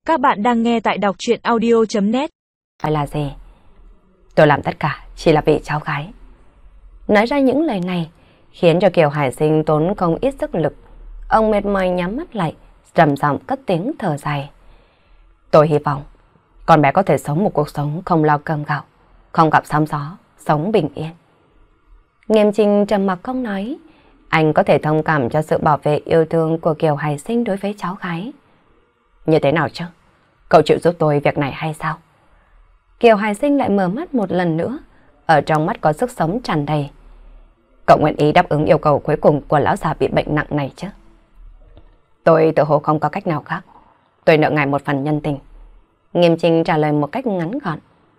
Các bạn đang nghe tại đọc truyện audio.net. Phải là gì? Tôi làm tất cả chỉ là vì cháu gái. Nói ra những lời này khiến cho Kiều Hải Sinh tốn không ít sức lực. Ông mệt mỏi nhắm mắt lại, trầm giọng cất tiếng thở dài. Tôi hy vọng con bé có thể sống một cuộc sống không lo cơm gạo, không gặp sóng gió, sống bình yên. Nghiêm Trinh trầm mặc không nói. Anh có thể thông cảm cho sự bảo vệ yêu thương của Kiều Hải Sinh đối với cháu gái. Như thế nào chứ? Cậu chịu giúp tôi việc này hay sao? Kiều Hải Sinh lại mở mắt một lần nữa, ở trong mắt có sức sống tràn đầy. Cậu nguyện ý đáp ứng yêu cầu cuối cùng của lão già bị bệnh nặng này chứ? Tôi tự hồ không có cách nào khác. Tôi nợ ngài một phần nhân tình. Nghiêm Trinh trả lời một cách ngắn gọn.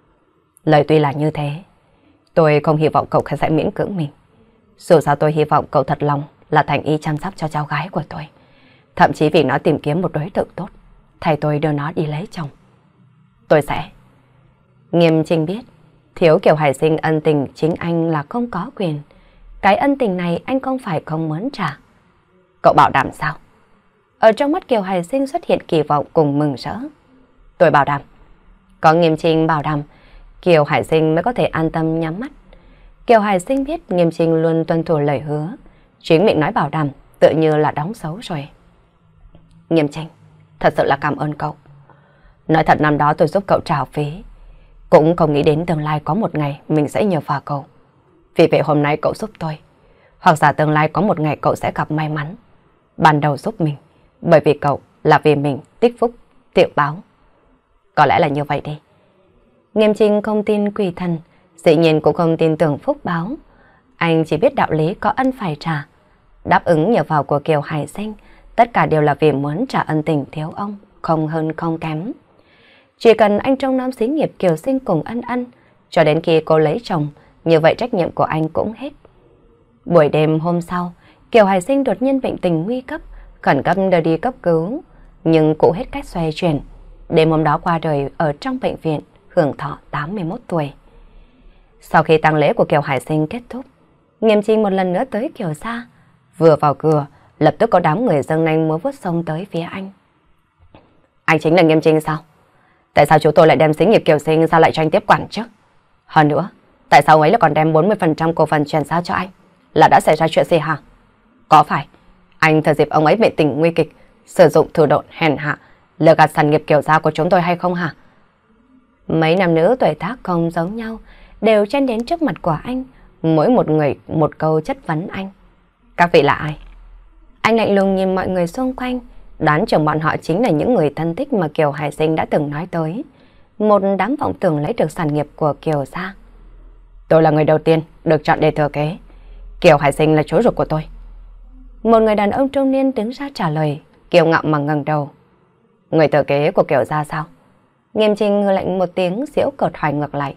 Lời tuy là như thế, tôi không hy vọng cậu sẽ miễn cưỡng mình. Dù sao tôi hy vọng cậu thật lòng là thành ý chăm sóc cho cháu gái của tôi. Thậm chí vì nó tìm kiếm một đối tượng tốt, thầy tôi đưa nó đi lấy chồng. Tôi sẽ. Nghiêm Trinh biết, thiếu Kiều Hải Sinh ân tình chính anh là không có quyền. Cái ân tình này anh không phải không muốn trả. Cậu bảo đảm sao? Ở trong mắt Kiều Hải Sinh xuất hiện kỳ vọng cùng mừng rỡ. Tôi bảo đảm. Có Nghiêm Trinh bảo đảm, Kiều Hải Sinh mới có thể an tâm nhắm mắt. Kiều Hải Sinh biết Nghiêm Trinh luôn tuân thủ lời hứa. Chính miệng nói bảo đảm tự như là đóng xấu rồi. Nghiêm Trinh, thật sự là cảm ơn cậu. Nói thật năm đó tôi giúp cậu trả phí, cũng không nghĩ đến tương lai có một ngày mình sẽ nhờ vào cậu. Vì vậy hôm nay cậu giúp tôi, hoặc giả tương lai có một ngày cậu sẽ gặp may mắn. Ban đầu giúp mình, bởi vì cậu là vì mình tích phúc, tiệu báo. Có lẽ là như vậy đi. Nghiêm Trinh không tin quỷ thần, dĩ nhiên cũng không tin tưởng phúc báo. Anh chỉ biết đạo lý có ân phải trả. Đáp ứng nhờ vào của Kiều Hải Sinh, tất cả đều là vì muốn trả ân tình thiếu ông, không hơn không kém. Chỉ cần anh trông nom xí nghiệp Kiều Sinh cùng ân ân, cho đến khi cô lấy chồng, như vậy trách nhiệm của anh cũng hết. Buổi đêm hôm sau, Kiều Hải Sinh đột nhiên bệnh tình nguy cấp, khẩn cấp đưa đi cấp cứu, nhưng cũng hết cách xoay chuyển. Đêm hôm đó qua đời ở trong bệnh viện, hưởng thọ 81 tuổi. Sau khi tang lễ của Kiều Hải Sinh kết thúc, Nghiêm Trinh một lần nữa tới Kiều gia. Vừa vào cửa, lập tức có đám người dâng nanh múa vuốt xông tới phía anh. Anh chính là Nghiêm Trinh sao? Tại sao chúng tôi lại đem xí nghiệp Kiều Sinh ra lại cho anh tiếp quản chứ? Hơn nữa, tại sao ấy là còn đem 40% cổ phần chuyển giao cho anh? Là đã xảy ra chuyện gì hả? Có phải anh thừa dịp ông ấy bệnh tình nguy kịch, sử dụng thủ đoạn hèn hạ, lừa gạt sản nghiệp Kiều gia của chúng tôi hay không hả? Mấy nam nữ tuổi tác không giống nhau, đều chen đến trước mặt của anh, mỗi một người một câu chất vấn anh. Các vị là ai? Anh lạnh lùng nhìn mọi người xung quanh, đoán chừng bọn họ chính là những người thân thích mà Kiều Hải Sinh đã từng nói tới. Một đám vọng tưởng lấy được sản nghiệp của Kiều gia. Tôi là người đầu tiên được chọn để thừa kế. Kiều Hải Sinh là chú ruột của tôi. Một người đàn ông trung niên đứng ra trả lời, kiêu ngạo mà ngẩng đầu. Người thừa kế của Kiều gia sao? Nghiêm Trinh ngư lạnh một tiếng, giễu cợt hỏi ngược lại.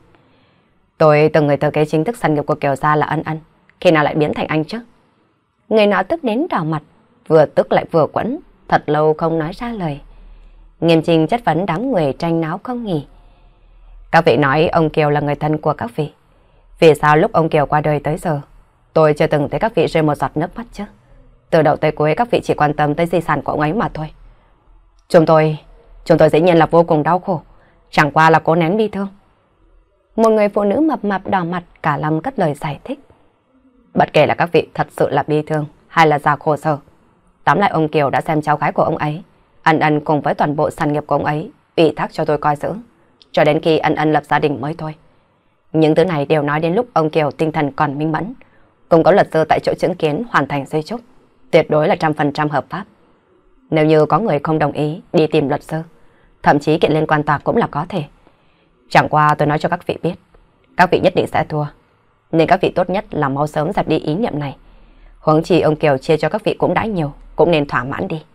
Tôi từng người thừa kế chính thức sản nghiệp của Kiều gia là Ân Ân, khi nào lại biến thành anh chứ? Người nọ tức đến đỏ mặt, vừa tức lại vừa quẫn, thật lâu không nói ra lời. Nghiêm Trinh chất vấn đám người tranh náo không nghỉ. Các vị nói ông Kiều là người thân của các vị. Vì sao lúc ông Kiều qua đời tới giờ, tôi chưa từng thấy các vị rơi một giọt nước mắt chứ? Từ đầu tới cuối các vị chỉ quan tâm tới di sản của ông ấy mà thôi. Chúng tôi dĩ nhiên là vô cùng đau khổ, chẳng qua là cố nén bi thương. Một người phụ nữ mập mạp đỏ mặt cả lâm cất lời giải thích. Bất kể là các vị thật sự là bi thương hay là già khổ sở, tóm lại ông Kiều đã xem cháu gái của ông ấy, Ân Ân cùng với toàn bộ sản nghiệp của ông ấy, ủy thác cho tôi coi giữ, cho đến khi Ân Ân lập gia đình mới thôi. Những thứ này đều nói đến lúc ông Kiều tinh thần còn minh mẫn, cùng có luật sư tại chỗ chứng kiến hoàn thành di chúc, tuyệt đối là 100% hợp pháp. Nếu như có người không đồng ý đi tìm luật sư, thậm chí kiện lên quan tòa cũng là có thể. Chẳng qua tôi nói cho các vị biết, các vị nhất định sẽ thua, nên các vị tốt nhất là mau sớm dẹp đi ý niệm này. Huống chi ông Kiều chia cho các vị cũng đã nhiều, cũng nên thỏa mãn đi.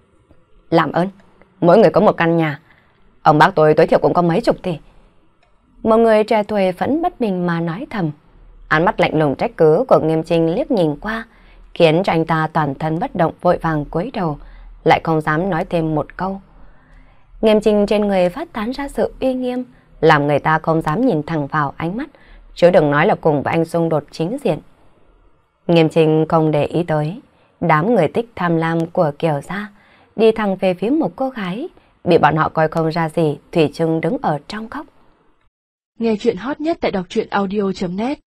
Làm ơn, mỗi người có một căn nhà, ông bác tôi tối thiểu cũng có mấy chục tỷ. Một người trẻ tuổi vẫn bất bình mà nói thầm. Ánh mắt lạnh lùng trách cứ của Nghiêm Trinh liếc nhìn qua, khiến cho anh ta toàn thân bất động, vội vàng cúi đầu, lại không dám nói thêm một câu. Nghiêm Trinh trên người phát tán ra sự uy nghiêm, làm người ta không dám nhìn thẳng vào ánh mắt, chứ đừng nói là cùng với anh xung đột chính diện. Nghiêm Trinh không để ý tới đám người tích tham lam của Kiều gia, đi thẳng về phía một cô gái bị bọn họ coi không ra gì, thủy chung đứng ở trong khóc. Nghe chuyện hot nhất tại đọc truyện audio.net